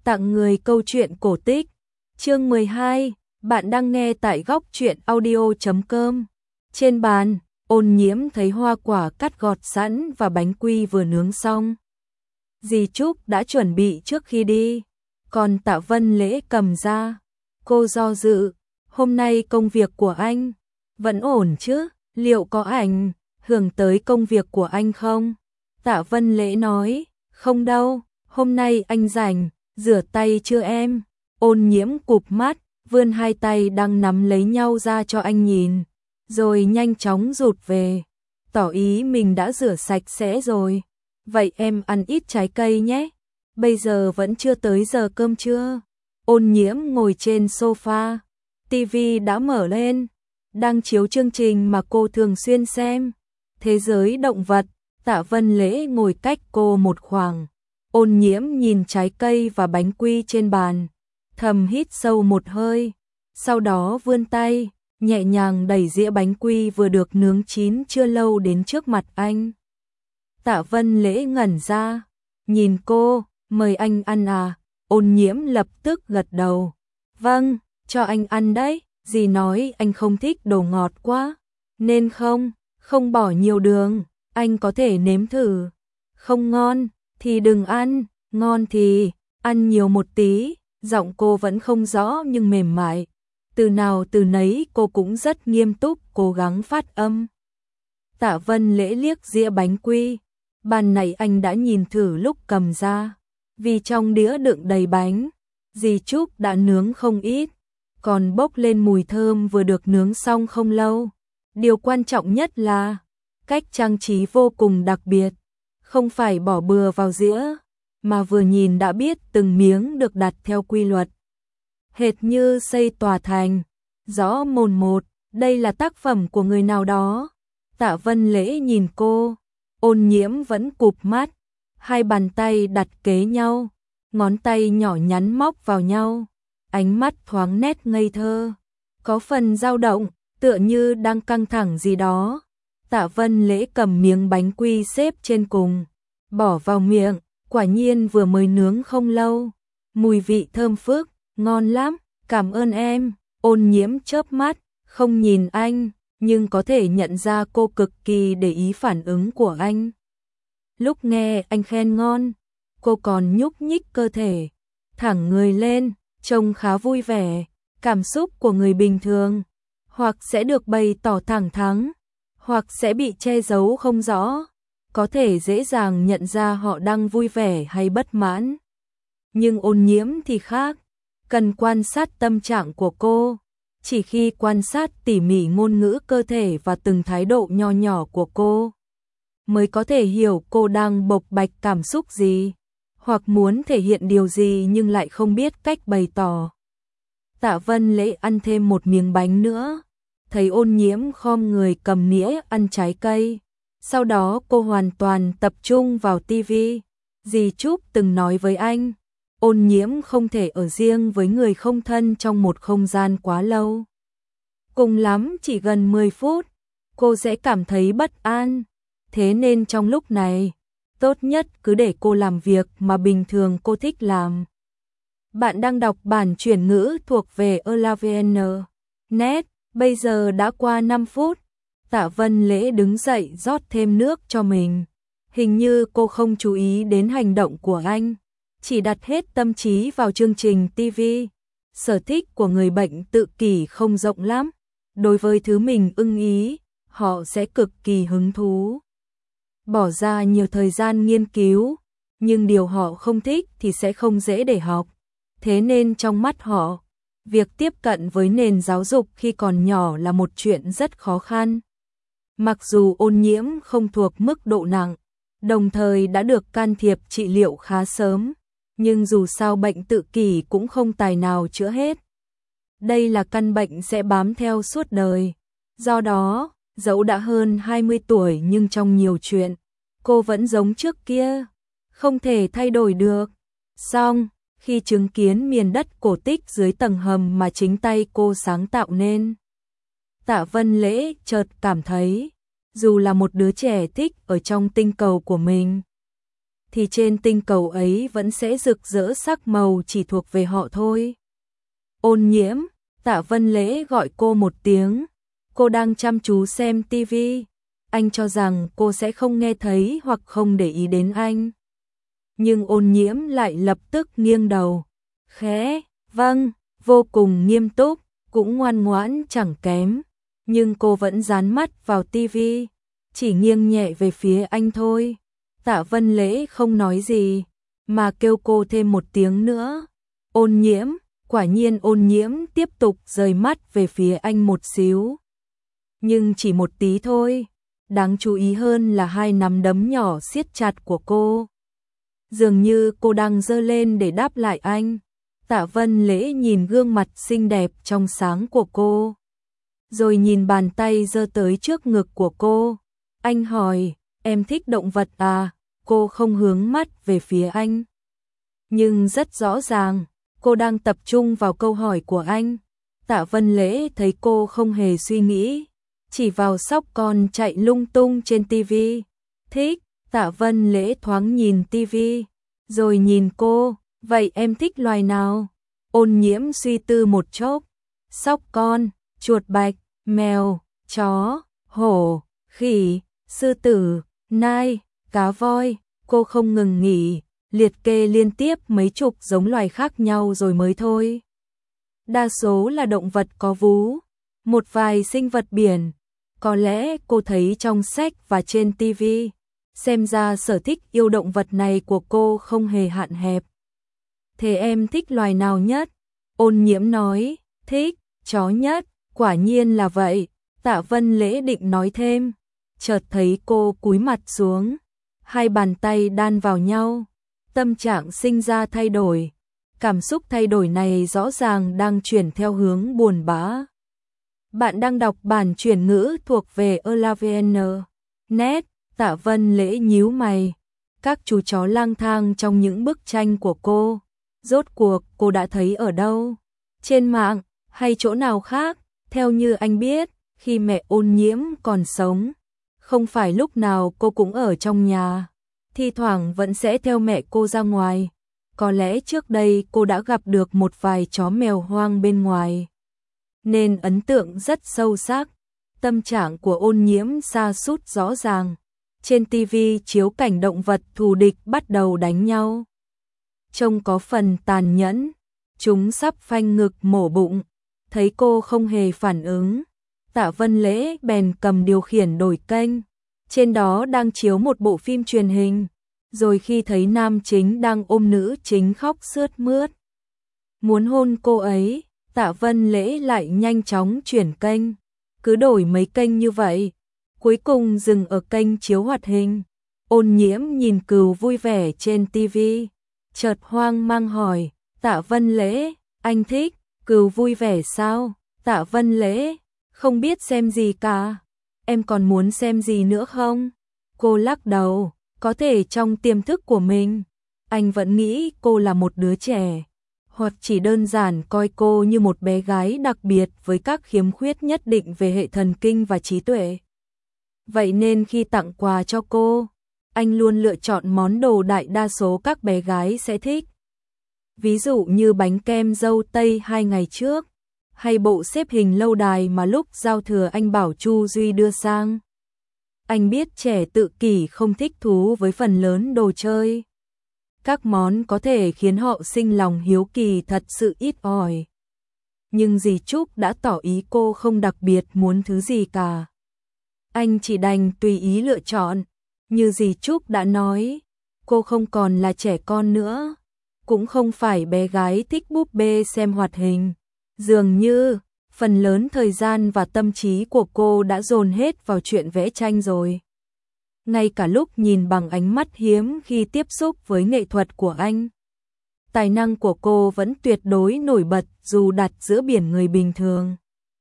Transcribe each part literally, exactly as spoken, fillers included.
tặng người câu chuyện cổ tích. Chương mười hai, bạn đang nghe tại góc truyện audio chấm com. Trên bàn, Ôn Nhiễm thấy hoa quả cắt gọt sẵn và bánh quy vừa nướng xong. Dì Trúc đã chuẩn bị trước khi đi, còn Tạ Vân Lễ cầm ra. Cô do dự, hôm nay công việc của anh vẫn ổn chứ, liệu có ảnh hưởng tới công việc của anh không? Tạ Vân Lễ nói, không đâu, hôm nay anh rảnh, rửa tay chưa em? Ôn Nhiễm cụp mắt, vươn hai tay đang nắm lấy nhau ra cho anh nhìn, rồi nhanh chóng rụt về, tỏ ý mình đã rửa sạch sẽ rồi. Vậy em ăn ít trái cây nhé, bây giờ vẫn chưa tới giờ cơm trưa. Ôn Nhiễm ngồi trên sofa, tivi đã mở lên, đang chiếu chương trình mà cô thường xuyên xem, Thế giới động vật. Tạ Vân Lễ ngồi cách cô một khoảng. Ôn Nhiễm nhìn trái cây và bánh quy trên bàn, thầm hít sâu một hơi, sau đó vươn tay, nhẹ nhàng đẩy dĩa bánh quy vừa được nướng chín chưa lâu đến trước mặt anh. Tạ Vân Lễ ngẩn ra, nhìn cô, mời anh ăn à? Ôn Nhiễm lập tức gật đầu. Vâng, cho anh ăn đấy, dì nói anh không thích đồ ngọt quá, nên không, không bỏ nhiều đường, anh có thể nếm thử. Không ngon thì đừng ăn, ngon thì ăn nhiều một tí. Giọng cô vẫn không rõ nhưng mềm mại, từ nào từ nấy cô cũng rất nghiêm túc cố gắng phát âm. Tạ Vân Lễ liếc dĩa bánh quy, bàn này anh đã nhìn thử lúc cầm ra, vì trong đĩa đựng đầy bánh, dì Trúc đã nướng không ít, còn bốc lên mùi thơm vừa được nướng xong không lâu. Điều quan trọng nhất là cách trang trí vô cùng đặc biệt, không phải bỏ bừa vào dĩa, mà vừa nhìn đã biết từng miếng được đặt theo quy luật, hệt như xây tòa thành, rõ mồn một, đây là tác phẩm của người nào đó. Tạ Vân Lễ nhìn cô, Ôn Nhiễm vẫn cụp mắt, hai bàn tay đặt kế nhau, ngón tay nhỏ nhắn móc vào nhau, ánh mắt thoáng nét ngây thơ, có phần dao động, tựa như đang căng thẳng gì đó. Tạ Vân Lễ cầm miếng bánh quy xếp trên cùng, bỏ vào miệng, quả nhiên vừa mới nướng không lâu, mùi vị thơm phức, ngon lắm, cảm ơn em. Ôn Nhiễm chớp mắt, không nhìn anh, nhưng có thể nhận ra cô cực kỳ để ý phản ứng của anh. Lúc nghe anh khen ngon, cô còn nhúc nhích cơ thể, thẳng người lên, trông khá vui vẻ. Cảm xúc của người bình thường, hoặc sẽ được bày tỏ thẳng thắn, hoặc sẽ bị che giấu không rõ, có thể dễ dàng nhận ra họ đang vui vẻ hay bất mãn. Nhưng Ôn Nhiễm thì khác, cần quan sát tâm trạng của cô, chỉ khi quan sát tỉ mỉ ngôn ngữ cơ thể và từng thái độ nho nhỏ của cô, mới có thể hiểu cô đang bộc bạch cảm xúc gì, hoặc muốn thể hiện điều gì nhưng lại không biết cách bày tỏ. Tạ Vân Lễ ăn thêm một miếng bánh nữa, thấy Ôn Nhiễm khom người cầm nĩa ăn trái cây, sau đó cô hoàn toàn tập trung vào tivi. Dì Trúc từng nói với anh, Ôn Nhiễm không thể ở riêng với người không thân trong một không gian quá lâu. Cùng lắm chỉ gần mười phút, cô sẽ cảm thấy bất an, thế nên trong lúc này, tốt nhất cứ để cô làm việc mà bình thường cô thích làm. Bạn đang đọc bản chuyển ngữ thuộc về elavn chấm net, bây giờ đã qua năm phút. Tạ Vân Lễ đứng dậy rót thêm nước cho mình. Hình như cô không chú ý đến hành động của anh, chỉ đặt hết tâm trí vào chương trình tivi. Sở thích của người bệnh tự kỷ không rộng lắm. Đối với thứ mình ưng ý, họ sẽ cực kỳ hứng thú, bỏ ra nhiều thời gian nghiên cứu, nhưng điều họ không thích thì sẽ không dễ để học. Thế nên trong mắt họ, việc tiếp cận với nền giáo dục khi còn nhỏ là một chuyện rất khó khăn. Mặc dù Ôn Nhiễm không thuộc mức độ nặng, đồng thời đã được can thiệp trị liệu khá sớm, nhưng dù sao bệnh tự kỷ cũng không tài nào chữa hết. Đây là căn bệnh sẽ bám theo suốt đời. Do đó, dẫu đã hơn hai mươi tuổi nhưng trong nhiều chuyện, cô vẫn giống trước kia, không thể thay đổi được. Song, khi chứng kiến miền đất cổ tích dưới tầng hầm mà chính tay cô sáng tạo nên, Tạ Vân Lễ chợt cảm thấy, dù là một đứa trẻ thích ở trong tinh cầu của mình, thì trên tinh cầu ấy vẫn sẽ rực rỡ sắc màu chỉ thuộc về họ thôi. Ôn Nhiễm, Tạ Vân Lễ gọi cô một tiếng, cô đang chăm chú xem tivi, anh cho rằng cô sẽ không nghe thấy hoặc không để ý đến anh. Nhưng Ôn Nhiễm lại lập tức nghiêng đầu, khẽ, vâng, vô cùng nghiêm túc, cũng ngoan ngoãn chẳng kém, nhưng cô vẫn dán mắt vào tivi, chỉ nghiêng nhẹ về phía anh thôi. Tạ Vân Lễ không nói gì, mà kêu cô thêm một tiếng nữa. Ôn Nhiễm, quả nhiên Ôn Nhiễm tiếp tục rời mắt về phía anh một xíu. Nhưng chỉ một tí thôi, đáng chú ý hơn là hai nắm đấm nhỏ siết chặt của cô. Dường như cô đang giơ lên để đáp lại anh. Tạ Vân Lễ nhìn gương mặt xinh đẹp trong sáng của cô, rồi nhìn bàn tay giơ tới trước ngực của cô. Anh hỏi, em thích động vật à? Cô không hướng mắt về phía anh. Nhưng rất rõ ràng, cô đang tập trung vào câu hỏi của anh. Tạ Vân Lễ thấy cô không hề suy nghĩ, chỉ vào sóc con chạy lung tung trên tivi. Thích. Tạ Vân Lễ thoáng nhìn tivi, rồi nhìn cô, vậy em thích loài nào? Ôn Nhiễm suy tư một chốc, sóc con, chuột bạch, mèo, chó, hổ, khỉ, sư tử, nai, cá voi. Cô không ngừng nghỉ, liệt kê liên tiếp mấy chục giống loài khác nhau rồi mới thôi. Đa số là động vật có vú, một vài sinh vật biển, có lẽ cô thấy trong sách và trên tivi. Xem ra sở thích yêu động vật này của cô không hề hạn hẹp. Thế em thích loài nào nhất? Ôn Nhiễm nói, thích chó nhất. Quả nhiên là vậy. Tạ Vân Lễ định nói thêm, chợt thấy cô cúi mặt xuống, hai bàn tay đan vào nhau, tâm trạng sinh ra thay đổi. Cảm xúc thay đổi này rõ ràng đang chuyển theo hướng buồn bã. Bạn đang đọc bản chuyển ngữ thuộc về Elavn. Net. Tạ Vân Lễ nhíu mày. Các chú chó lang thang trong những bức tranh của cô, rốt cuộc cô đã thấy ở đâu? Trên mạng hay chỗ nào khác? Theo như anh biết, khi mẹ Ôn Nhiễm còn sống, không phải lúc nào cô cũng ở trong nhà, thi thoảng vẫn sẽ theo mẹ cô ra ngoài. Có lẽ trước đây cô đã gặp được một vài chó mèo hoang bên ngoài, nên ấn tượng rất sâu sắc. Tâm trạng của Ôn Nhiễm sa sút rõ ràng. Trên tivi chiếu cảnh động vật thù địch bắt đầu đánh nhau, trông có phần tàn nhẫn, chúng sắp phanh ngực mổ bụng. Thấy cô không hề phản ứng, Tạ Vân Lễ bèn cầm điều khiển đổi kênh. Trên đó đang chiếu một bộ phim truyền hình, rồi khi thấy nam chính đang ôm nữ chính khóc sướt mướt, muốn hôn cô ấy, Tạ Vân Lễ lại nhanh chóng chuyển kênh. Cứ đổi mấy kênh như vậy, cuối cùng dừng ở kênh chiếu hoạt hình. Ôn Nhiễm nhìn cừu vui vẻ trên tivi, chợt hoang mang hỏi, Tạ Vân Lễ, anh thích cừu vui vẻ sao? Tạ Vân Lễ, không biết xem gì cả. Em còn muốn xem gì nữa không? Cô lắc đầu, có thể trong tiềm thức của mình, anh vẫn nghĩ cô là một đứa trẻ, hoặc chỉ đơn giản coi cô như một bé gái đặc biệt với các khiếm khuyết nhất định về hệ thần kinh và trí tuệ. Vậy nên khi tặng quà cho cô, anh luôn lựa chọn món đồ đại đa số các bé gái sẽ thích. Ví dụ như bánh kem dâu tây hai ngày trước, hay bộ xếp hình lâu đài mà lúc giao thừa anh bảo Chu Duy đưa sang. Anh biết trẻ tự kỷ không thích thú với phần lớn đồ chơi. Các món có thể khiến họ sinh lòng hiếu kỳ thật sự ít ỏi. Nhưng dì Trúc đã tỏ ý cô không đặc biệt muốn thứ gì cả. Anh chỉ đành tùy ý lựa chọn. Như dì Trúc đã nói, cô không còn là trẻ con nữa, cũng không phải bé gái thích búp bê xem hoạt hình. Dường như, phần lớn thời gian và tâm trí của cô đã dồn hết vào chuyện vẽ tranh rồi. Ngay cả lúc nhìn bằng ánh mắt hiếm khi tiếp xúc với nghệ thuật của anh, tài năng của cô vẫn tuyệt đối nổi bật dù đặt giữa biển người bình thường.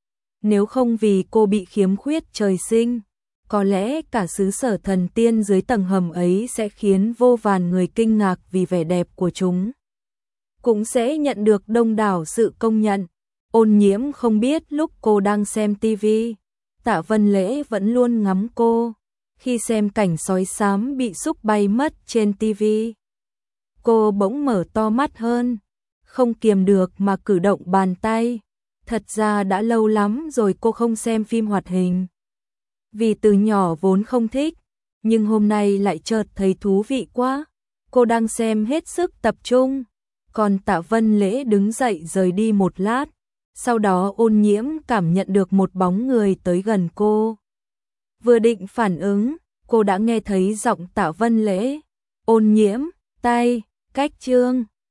Nếu không vì cô bị khiếm khuyết trời sinh, có lẽ cả xứ sở thần tiên dưới tầng hầm ấy sẽ khiến vô vàn người kinh ngạc vì vẻ đẹp của chúng. Cũng sẽ nhận được đông đảo sự công nhận. Ôn Nhiễm không biết lúc cô đang xem tivi, Tạ Vân Lễ vẫn luôn ngắm cô. Khi xem cảnh sói xám bị xúc bay mất trên tivi, cô bỗng mở to mắt hơn, không kiềm được mà cử động bàn tay. Thật ra đã lâu lắm rồi cô không xem phim hoạt hình. Vì từ nhỏ vốn không thích, nhưng hôm nay lại chợt thấy thú vị quá. Cô đang xem hết sức tập trung, còn Tạ Vân Lễ đứng dậy rời đi một lát. Sau đó Ôn Nhiễm cảm nhận được một bóng người tới gần cô. Vừa định phản ứng, cô đã nghe thấy giọng Tạ Vân Lễ. Ôn Nhiễm, tay, cách Trương.